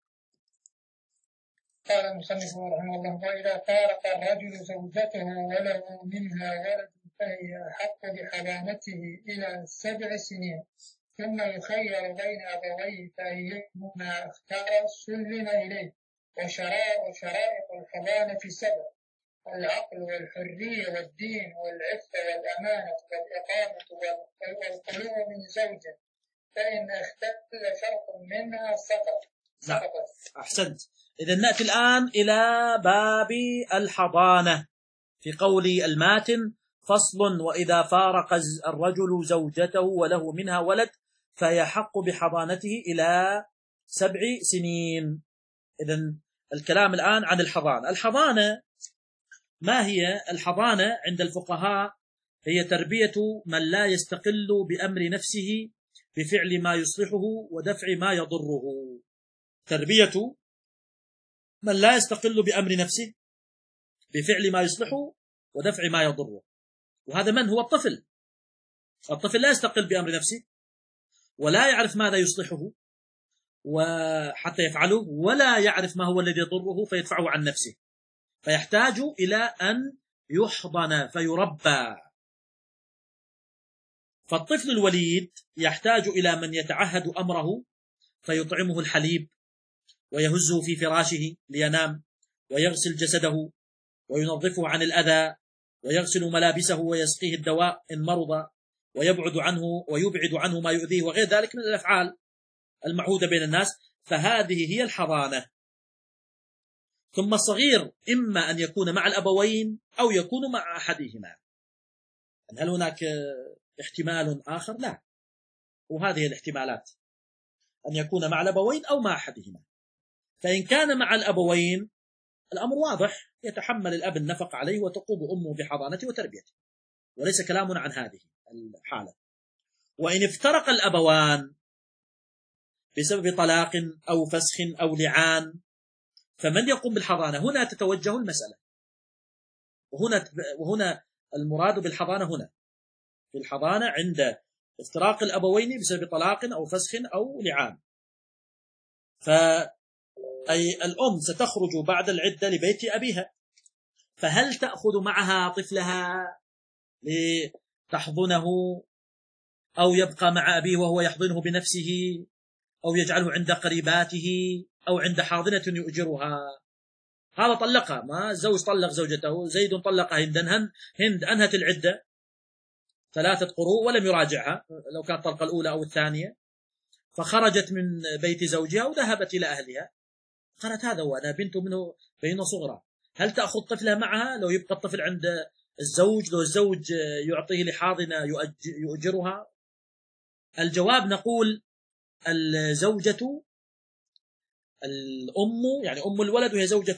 قال المصنف رحمه الله: وإذا فارق الرجل زوجته وله منها ولد فهي أحق بحضانته إلى سبع سنين، ثم يخير بين أبويه فأيهما اختار سلم إليه. وشرائط الحضانة سبع: العقل والحرية والدين والعفة والأمانة والإقامة والخلوة من زوجه، فإن اختل فرق منها سقط. نعم. أحسنت. إذن نأتي الآن إلى باب الحضانة في قول الماتن: فصل: وإذا فارق الرجل زوجته وله منها ولد فيحق بحضانته إلى سبع سنين. إذن الكلام الآن عن الحضانة. الحضانة ما هي؟ الحضانة عند الفقهاء هي تربية من لا يستقل بأمر نفسه بفعل ما يصلحه ودفع ما يضره. تربية من لا يستقل بأمر نفسه بفعل ما يصلحه ودفع ما يضره. وهذا من هو؟ الطفل. الطفل لا يستقل بأمر نفسه ولا يعرف ماذا يصلحه وحتى يفعله، ولا يعرف ما هو الذي يضره فيدفعه عن نفسه، فيحتاج إلى أن يحضن فيربى. فالطفل الوليد يحتاج إلى من يتعهد أمره فيطعمه الحليب ويهزه في فراشه لينام، ويغسل جسده وينظفه عن الأذى، ويغسل ملابسه ويسقيه الدواء إن مرض، ويبعد عنه ويبعد عنه ما يؤذيه، وغير ذلك من الأفعال المعهودة بين الناس. فهذه هي الحضانة. ثم الصغير إما أن يكون مع الأبوين أو يكون مع أحدهما. هل هناك احتمال آخر؟ لا. وهذه الاحتمالات أن يكون مع الأبوين أو مع أحدهما. فإن كان مع الأبوين الأمر واضح، يتحمل الأب النفقة عليه وتقوم أمه بحضانته وتربيته، وليس كلامنا عن هذه الحالة. وإن افترق الأبوان بسبب طلاق أو فسخ أو لعان فمن يقوم بالحضانة؟ هنا تتوجه المسألة، وهنا وهنا المراد بالحضانة هنا في الحضانة عند افتراق الأبوين بسبب طلاق أو فسخ أو لعان. فأي الأم ستخرج بعد العدة لبيت أبيها، فهل تأخذ معها طفلها لتحضنه أو يبقى مع أبيه وهو يحضنه بنفسه أو يجعله عند قريباته أو عند حاضنة يؤجرها؟ هذا طلقها، ما الزوج طلق زوجته، زيد طلق هندا، هند أنهت العدة ثلاثة قروء ولم يراجعها لو كانت الطلقة الأولى أو الثانية، فخرجت من بيت زوجها وذهبت إلى أهلها. قالت هذا وأنا بنت منه بين صغرى، هل تأخذ طفلها معها لو يبقى الطفل عند الزوج، لو الزوج يعطيه لحاضنة يؤجرها؟ الجواب نقول الزوجة الأم، يعني أم الولد وهي زوجة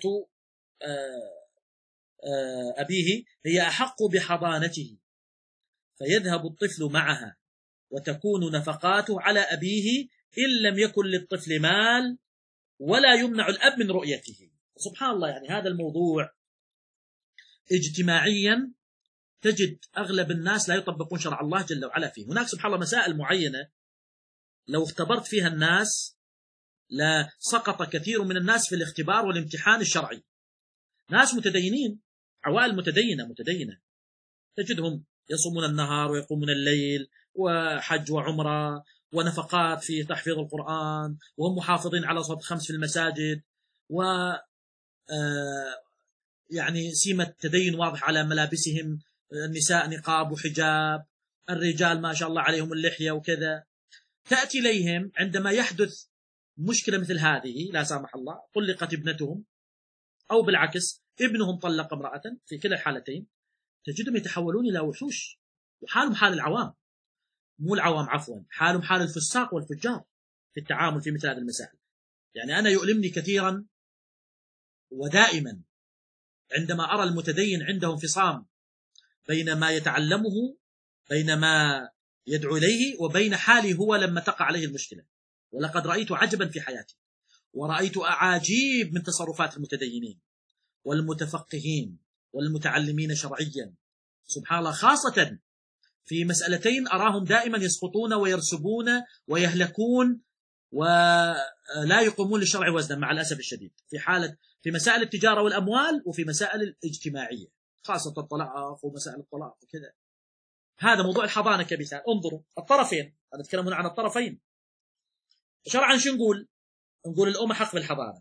أبيه، هي أحق بحضانته، فيذهب الطفل معها وتكون نفقاته على أبيه إن لم يكن للطفل مال، ولا يمنع الأب من رؤيته. سبحان الله، يعني هذا الموضوع اجتماعيا تجد أغلب الناس لا يطبقون شرع الله جل وعلا فيه. هناك سبحان الله مسائل معينة لو اختبرت فيها الناس لا سقط كثير من الناس في الاختبار والامتحان الشرعي. ناس متدينين، عوائل متدينة متدينة تجدهم يصومون النهار ويقومون الليل، وحج وعمرة ونفقات في تحفيظ القرآن، وهم محافظين على صلاة خمس في المساجد، و يعني سيمة تدين واضح على ملابسهم، النساء نقاب وحجاب، الرجال ما شاء الله عليهم اللحية وكذا. تأتي إليهم عندما يحدث مشكلة مثل هذه لا سامح الله، طلقت ابنتهم أو بالعكس ابنهم طلق امرأة، في كلا الحالتين تجدهم يتحولون إلى وحوش، وحالهم حال العوام، مو العوام عفوا، حالهم حال الفساق والفجار في التعامل في مثل هذه المسائل. يعني أنا يؤلمني كثيرا ودائما عندما أرى المتدين عنده انفصام بين ما يتعلمه، بين ما يدعو إليه، وبين حاله هو لما تقع عليه المشكلة. ولقد رأيت عجبا في حياتي، ورأيت أعاجيب من تصرفات المتدينين والمتفقهين والمتعلمين شرعيا، سبحان الله، خاصة في مسألتين أراهم دائما يسقطون ويرسبون ويهلكون ولا يقومون للشرع وزنا مع الأسف الشديد، في حالة في مسائل التجارة والأموال، وفي مسائل الاجتماعية خاصة الطلاق ومسائل الطلاق وكذا. هذا موضوع الحضانة كمثال. انظروا الطرفين، أنا أتكلم هنا عن الطرفين. شرعا شو نقول؟ نقول الأم حق بالحضانة،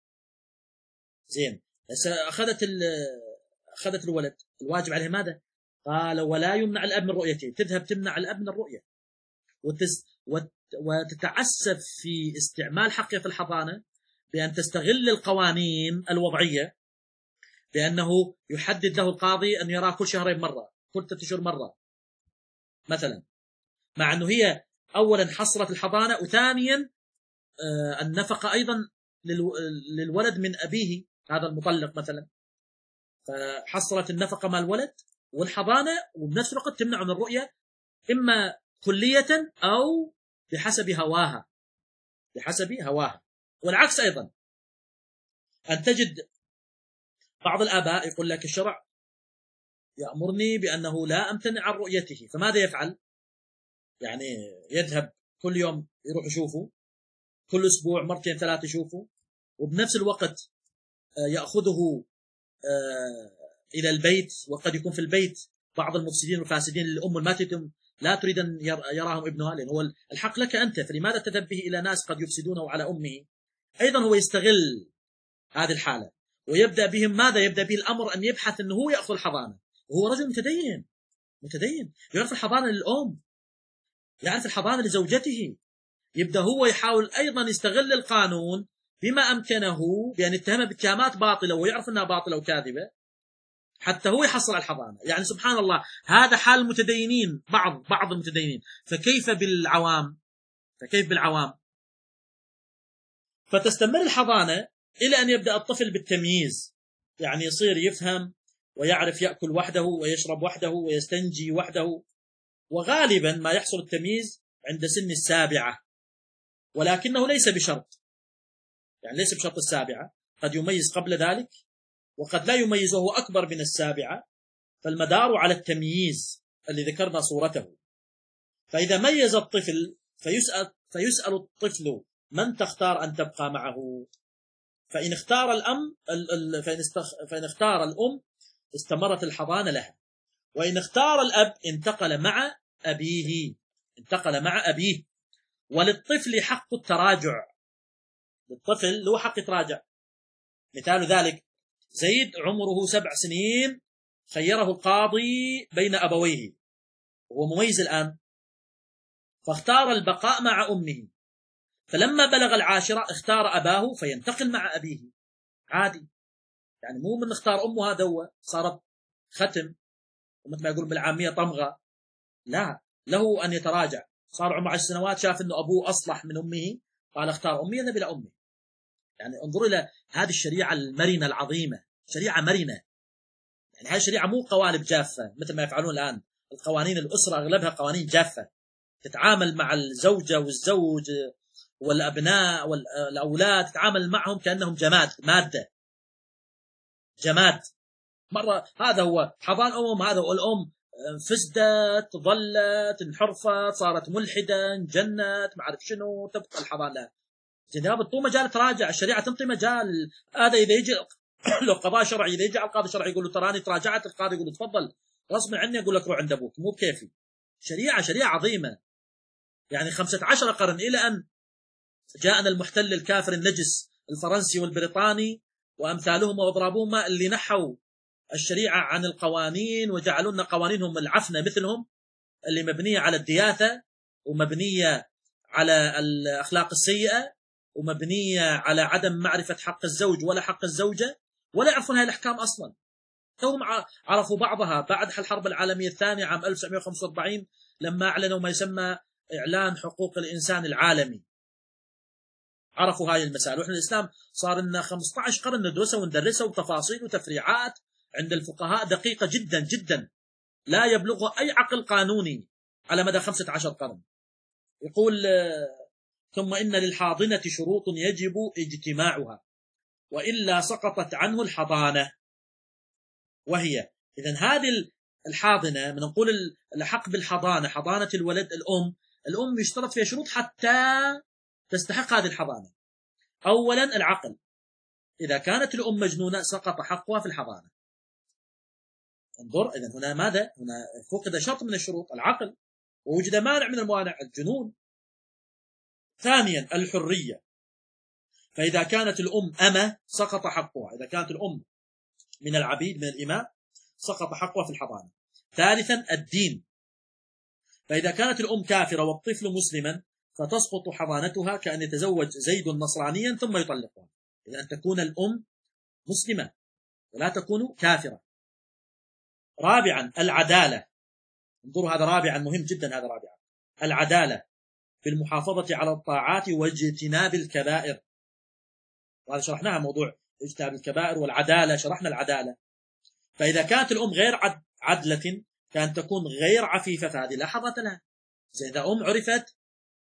زين، بس أخذت أخذت الولد، الواجب عليه ماذا؟ قال ولا يمنع الأب من رؤيته، تذهب تمنع الأب من الرؤية وتس وت وتتعسف في استعمال حقه في الحضانة بأن تستغل القوانين الوضعية، بأنه يحدد له القاضي أن يراه كل شهرين مرة، كل ثلاثة أشهر مرة مثلا، مع أنه هي أولا حصلت الحضانة، وثانيا آه النفقة أيضا للولد من أبيه هذا المطلق مثلا، فحصلت النفقة مع الولد والحضانة، وبنفس الوقت تمنع من الرؤية إما كلية أو بحسب هواها، بحسب هواها. والعكس أيضا، أن تجد بعض الآباء يقول لك الشرع يأمرني بأنه لا أمتنع عن رؤيته، فماذا يفعل؟ يعني يذهب كل يوم يروح يشوفه، كل أسبوع مرتين ثلاثة يشوفه، وبنفس الوقت يأخذه إلى البيت، وقد يكون في البيت بعض المفسدين والفاسدين الأم ما تتم لا تريد أن يراهم ابنها، لأن هو الحق لك أنت، فلماذا تذهب به إلى ناس قد يفسدونه على أمه؟ أيضا هو يستغل هذه الحالة ويبدأ بهم ماذا؟ يبدأ به الأمر أن يبحث أنه هو يأخذ الحضانة، وهو رجل متدين متدين يعرف الحضانة للأم، يعرف الحضانة لزوجته، يبدأ هو يحاول أيضا يستغل القانون بما أمكنه بأن يتهم باتهامات باطلة ويعرف أنها باطلة وكاذبة حتى هو يحصل على الحضانة. يعني سبحان الله، هذا حال المتدينين، بعض بعض المتدينين، فكيف بالعوام؟ فكيف بالعوام؟ فتستمر الحضانة إلى أن يبدأ الطفل بالتمييز، يعني يصير يفهم ويعرف يأكل وحده ويشرب وحده ويستنجي وحده، وغالبا ما يحصل التمييز عند سن السابعة، ولكنه ليس بشرط، يعني ليس بشرط السابعة، قد يميز قبل ذلك وقد لا يميز وهو أكبر من السابعة، فالمدار على التمييز اللي ذكرنا صورته. فإذا ميز الطفل فيسأل, فيسأل الطفل من تختار أن تبقى معه؟ فإن اختار الأم فإن, استخ... فإن اختار الأم استمرت الحضانة لها، وإن اختار الأب انتقل مع أبيه انتقل مع أبيه. وللطفل حق التراجع، للطفل له حق يتراجع. مثال ذلك زيد عمره سبع سنين، خيره القاضي بين أبويه، وهو مميز الآن، فاختار البقاء مع أمه، فلما بلغ العاشرة اختار أباه فينتقل مع أبيه عادي. يعني مو من نختار أمه هذا هو صارت ختم ومثل ما يقول بالعامية طمغة، لا، له أن يتراجع. صار عمره عشر سنوات شاف أنه أبوه أصلح من أمه قال اختار أمي أنا بلا أمي. يعني انظروا إلى هذه الشريعة المرنة العظيمة، شريعة مرنة. يعني هذه الشريعة مو قوالب جافة مثل ما يفعلون الآن. القوانين الأسرة أغلبها قوانين جافة تتعامل مع الزوجة والزوج والأبناء والأولاد، تتعامل معهم كأنهم جماد، مادة جماد. مرة هذا هو حضان أمهم، هذا هو الأم فسدت ظلت انحرفت صارت ملحدة انجنت ما أعرف شنو، تبقى الحضان لها. إذا بتطو مجال تراجع، الشريعة تنطي مجال. هذا إذا يجي له قضاء شرعي، إذا يجي على القاضي الشرعي يقول له تراني تراجعت، القاضي يقول له تفضل غصب عني أقول لك روح عند أبوك، مو بكيفي. شريعة شريعة عظيمة. يعني خمسة عشر قرن إلى أن جاءنا المحتل الكافر النجس الفرنسي والبريطاني وأمثالهما وأضرابهما اللي نحوا الشريعة عن القوانين وجعلوا لنا قوانينهم العفنة مثلهم، اللي مبنية على الدياثة ومبنية على الأخلاق السيئة ومبنية على عدم معرفة حق الزوج ولا حق الزوجة، ولا يعرفون هاي الأحكام أصلا. توهم عرفوا بعضها بعد الحرب العالمية الثانية عام ألف وتسعمائة وخمسة وأربعين لما أعلنوا ما يسمى إعلان حقوق الإنسان العالمي، عرفوا هاي المسائل. وإحنا الإسلام صار لنا خمسة عشر قرن ندرسه وندرسه وتفاصيل وتفريعات عند الفقهاء دقيقة جدا جدا لا يبلغها أي عقل قانوني على مدى خمسة عشر قرن. يقول ثم إن للحاضنة شروط يجب اجتماعها وإلا سقطت عنه الحضانة، وهي إذن هذه الحاضنة من نقول الحق بالحضانة، حضانة الولد الأم، الأم يشترط فيها شروط حتى تستحق هذه الحضانة. أولا العقل، إذا كانت الأم مجنونة سقط حقها في الحضانة. انظر إذن هنا ماذا؟ هنا فقد شرط من الشروط العقل ووجد مانع من الموانع الجنون. ثانيا الحرية، فإذا كانت الأم أمة سقط حقها، إذا كانت الأم من العبيد من الإماء سقط حقها في الحضانة. ثالثا الدين، فإذا كانت الأم كافرة والطفل مسلما فتسقط حضانتها كأن يتزوج زيد نصرانيا ثم يطلقها، إذا أن تكون الأم مسلمة ولا تكون كافرة. رابعا العدالة، انظروا هذا رابعا مهم جدا، هذا رابعا العدالة في المحافظة على الطاعات واجتناب الكبائر، وهذا شرحناها موضوع اجتناب الكبائر والعدالة، شرحنا العدالة. فإذا كانت الأم غير عدلة كان تكون غير عفيفة فهذه لا حظة لها. إذا أم عرفت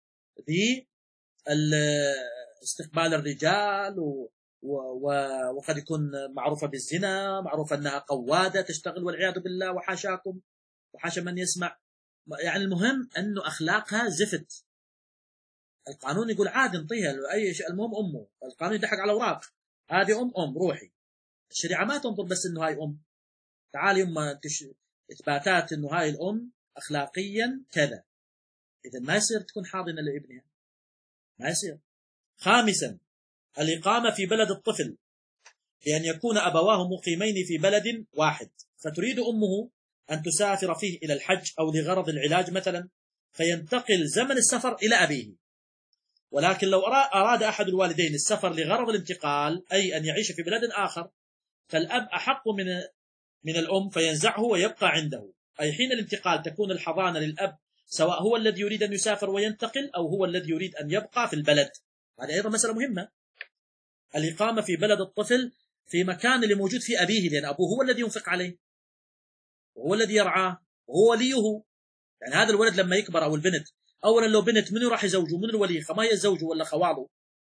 باستقبال الرجال و... و... وقد يكون معروفة بالزنا، معروفة أنها قوادة تشتغل والعياذ بالله وحاشاكم وحاشا من يسمع، يعني المهم أنه أخلاقها زفت. القانون يقول عادي انطيها أي شيء، المهم أمه، القانون يضحك على أوراق، هذه أم أم روحي. الشريعة ما تنظر بس أنه هاي أم، تعالي يما تش... إثباتات أنه هاي الأم أخلاقيا كذا، إذا ما يصير تكون حاضنة لابنها، ما يصير. خامسا الإقامة في بلد الطفل بأن يكون أبواه مقيمين في بلد واحد، فتريد أمه أن تسافر فيه إلى الحج أو لغرض العلاج مثلا، فينتقل زمن السفر إلى أبيه. ولكن لو أراد أحد الوالدين السفر لغرض الانتقال أي أن يعيش في بلد آخر، فالأب أحق من من الأم فينزعه ويبقى عنده، أي حين الانتقال تكون الحضانة للأب سواء هو الذي يريد أن يسافر وينتقل أو هو الذي يريد أن يبقى في البلد. هذه أيضا مسألة مهمة، الإقامة في بلد الطفل في مكان اللي موجود فيه أبيه، لأن أبوه هو الذي ينفق عليه وهو الذي يرعاه وهو وليه. يعني هذا الولد لما يكبر أو البنت، أولا لو بنت منو راح يزوجه؟ من الولي؟ ما هي زوجه ولا خواله؟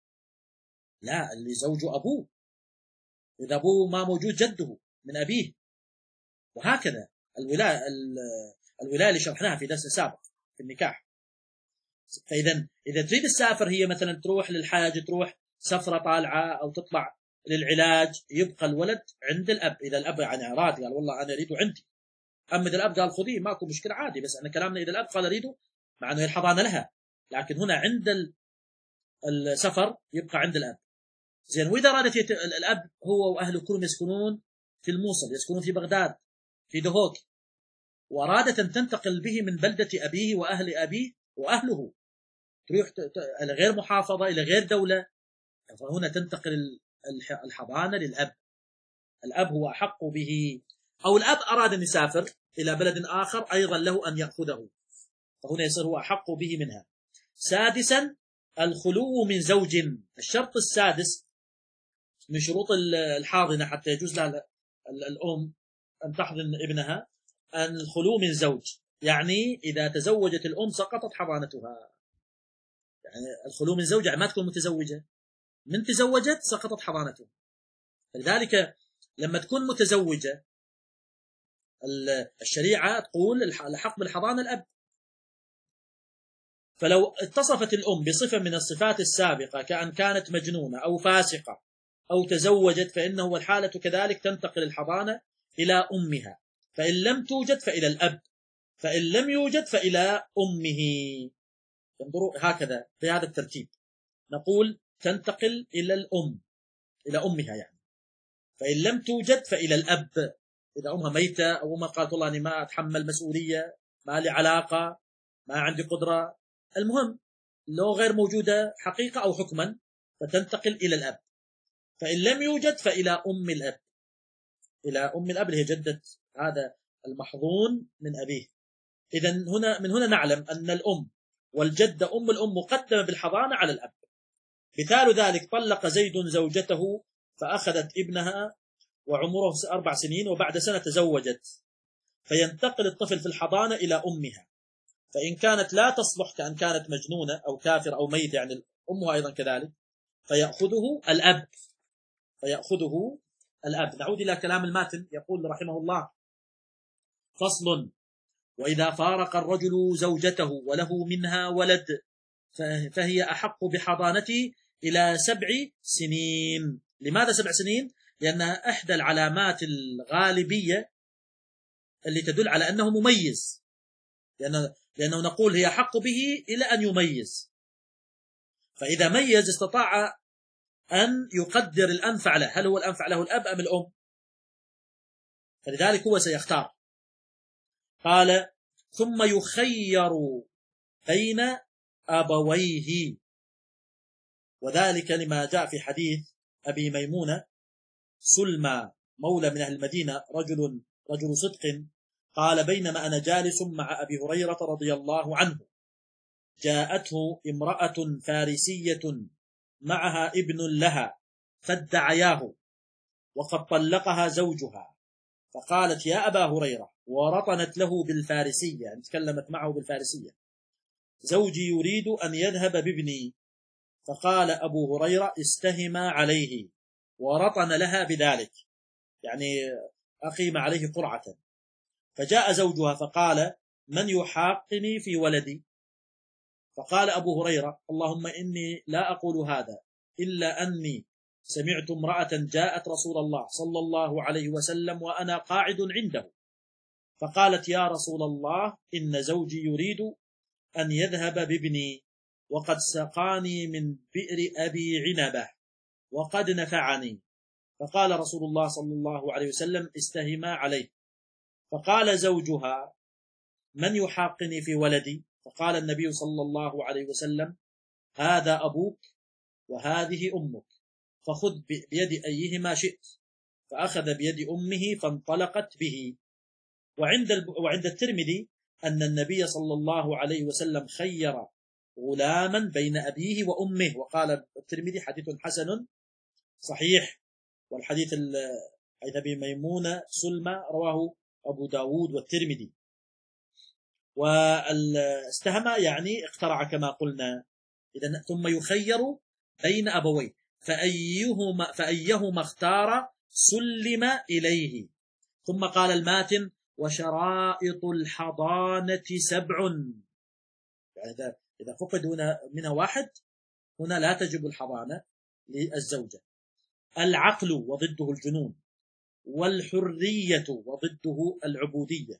لا، اللي زوجه أبوه، إذا أبوه ما موجود جده من أبيه. وهكذا الولاية الولاية اللي شرحناها في درس سابق في النكاح. فإذا إذا تريد تسافر هي مثلا تروح للحاج، تروح سفرة طالعة أو تطلع للعلاج، يبقى الولد عند الأب. إذا الأب يعني أراد قال والله أنا أريده عندي، أما إذا الأب قال خذيه ماكو مشكلة عادي، بس أنا كلامنا إذا الأب قال أريده مع أنه الحضانة لها، لكن هنا عند السفر يبقى عند الأب. زين، وإذا أرادت الأب هو وأهله كلهم يسكنون في الموصل، يسكنون في بغداد في دهوك، وأرادت أن تنتقل به من بلدة أبيه وأهل أبيه وأهله، تروح إلى غير محافظة إلى غير دولة، فهنا تنتقل الحضانة للأب. الأب هو أحق به. أو الأب أراد أن يسافر إلى بلد آخر أيضا له أن يأخذه، فهنا يصير هو أحق به منها. سادسا الخلو من زوج. الشرط السادس من شروط الحاضنة حتى يجوز لها الأم أن تحضن ابنها أن الخلو من زوج، يعني إذا تزوجت الأم سقطت حضانتها. يعني الخلو من زوج يعني ما تكون متزوجة، من تزوجت سقطت حضانتها. لذلك لما تكون متزوجة الشريعة تقول الحق بالحضانة الأب. فلو اتصفت الأم بصفة من الصفات السابقة كأن كانت مجنونة أو فاسقة أو تزوجت، فإنه الحالة كذلك تنتقل الحضانة إلى أمها، فإن لم توجد فإلى الأب، فإن لم يوجد فإلى أمه. انظروا هكذا في هذا الترتيب، نقول تنتقل إلى الأم، إلى أمها يعني، فإن لم توجد فإلى الأب إذا أمها ميتة أو أمها قالت والله أنا ما أتحمل مسؤولية، ما لي علاقة، ما عندي قدرة، المهم لو غير موجودة حقيقة أو حكما فتنتقل إلى الأب، فإن لم يوجد فإلى أم الأب، إلى أم الأب اللي هي جدة هذا المحظون من أبيه. إذن هنا من هنا نعلم أن الأم والجدة أم الأم مقدمة بالحضانة على الأب. مثال ذلك طلق زيد زوجته فأخذت ابنها وعمره أربع سنين وبعد سنة تزوجت، فينتقل الطفل في الحضانة إلى أمها، فإن كانت لا تصلح كأن كانت مجنونة أو كافر أو ميت يعني أمها أيضا كذلك فيأخذه الأب، فيأخذه الأب. نعود إلى كلام الماتن، يقول رحمه الله: فصل: وإذا فارق الرجل زوجته وله منها ولد فهي أحق بحضانته إلى سبع سنين. لماذا سبع سنين؟ لأنها إحدى العلامات الغالبية اللي تدل على أنه مميز، لأنه, لأنه نقول هي أحق به إلى أن يميز، فإذا ميز استطاع أن يقدر الأنفع له، هل هو الأنفع له الأب أم الأم؟ فلذلك هو سيختار. قال: ثم يخير بين أبويه، وذلك لما جاء في حديث أبي ميمونة سلمى مولى من أهل المدينة رجل رجل صدق قال: بينما أنا جالس مع أبي هريرة رضي الله عنه جاءته امرأة فارسية معها ابن لها فادعياه وقد طلقها زوجها، فقالت: يا أبا هريرة، ورطنت له بالفارسية، يعني تكلمت معه بالفارسية: زوجي يريد أن يذهب بابني. فقال أبو هريرة: استهما عليه، ورطن لها بذلك، يعني أقيم عليه قرعة. فجاء زوجها فقال: من يحاقني في ولدي؟ فقال أبو هريرة: اللهم إني لا أقول هذا إلا أني سمعت امرأة جاءت رسول الله صلى الله عليه وسلم وأنا قاعد عنده، فقالت: يا رسول الله، إن زوجي يريد أن يذهب بابني وقد سقاني من بئر أبي عنبة وقد نفعني. فقال رسول الله صلى الله عليه وسلم: استهما عليه. فقال زوجها: من يحاقني في ولدي؟ فقال النبي صلى الله عليه وسلم: هذا أبوك وهذه أمك، فخذ بيد أيهما شئت. فأخذ بيد أمه فانطلقت به. وعند وعند الترمذي أن النبي صلى الله عليه وسلم خير غلاما بين أبيه وأمه، وقال الترمذي: حديث حسن صحيح. والحديث حديث أبي ميمونة سلمى رواه أبو داود والترمذي. واستهما يعني اقترع كما قلنا. إذن ثم يخير بين أبويه فأيهما, فأيهما اختار سلم إليه. ثم قال الماتن: وشرائط الحضانة سبع، يعني إذا فقد هنا منها واحد هنا لا تجب الحضانة للزوجة: العقل وضده الجنون، والحرية وضده العبودية،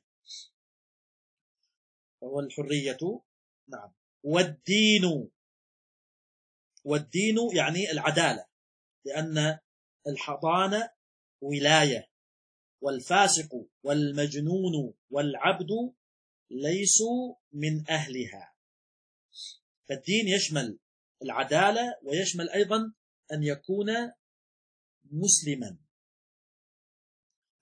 والحرية نعم، والدين، والدين يعني العدالة، لأن الحضانة ولاية، والفاسق والمجنون والعبد ليسوا من أهلها. فالدين يشمل العدالة ويشمل أيضا أن يكون مسلما،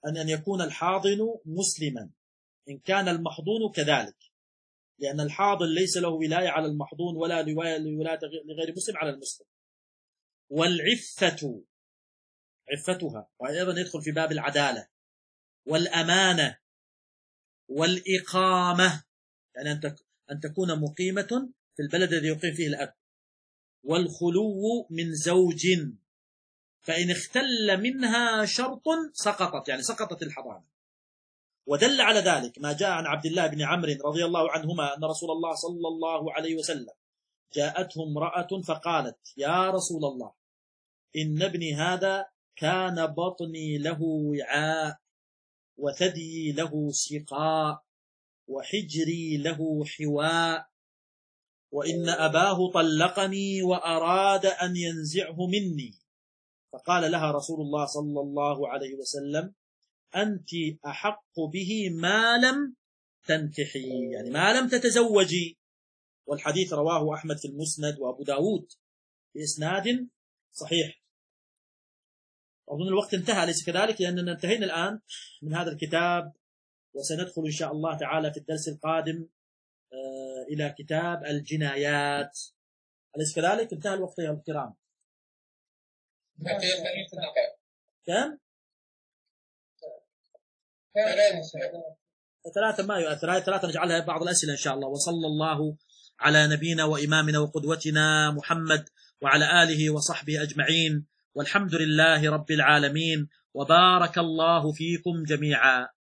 أن أن يكون الحاضن مسلما إن كان المحضون كذلك، لأن الحاضن ليس له ولاية على المحضون ولا ولاية لغير مسلم على المسلم. والعفة عفتها، وأيضا يدخل في باب العدالة والأمانة والإقامة، يعني أن تكون مقيمة في البلد الذي يقيم فيه الأب. والخلو من زوج، فإن اختل منها شرط سقطت، يعني سقطت الحضانة. ودل على ذلك ما جاء عن عبد الله بن عمرو رضي الله عنهما أن رسول الله صلى الله عليه وسلم جاءته امرأة فقالت: يا رسول الله، إن ابني هذا كان بطني له وعاء، وثدي له سقاء، وحجري له حواء، وإن أباه طلقني وأراد أن ينزعه مني. فقال لها رسول الله صلى الله عليه وسلم: أنت أحق به ما لم تنكحي، يعني ما لم تتزوجي. والحديث رواه أحمد في المسند وأبو داود بإسناد صحيح. أظن الوقت انتهى، ليس كذلك؟ لأننا انتهينا الآن من هذا الكتاب، وسندخل إن شاء الله تعالى في الدرس القادم إلى كتاب الجنايات، أليس كذلك؟ انتهى الوقت يا الكرام. كم؟ ثلاثة ما يؤثر، هذه ثلاثة نجعلها بعض الأسئلة إن شاء الله. وصلى الله على نبينا وإمامنا وقدوتنا محمد وعلى آله وصحبه أجمعين، والحمد لله رب العالمين، وبارك الله فيكم جميعا.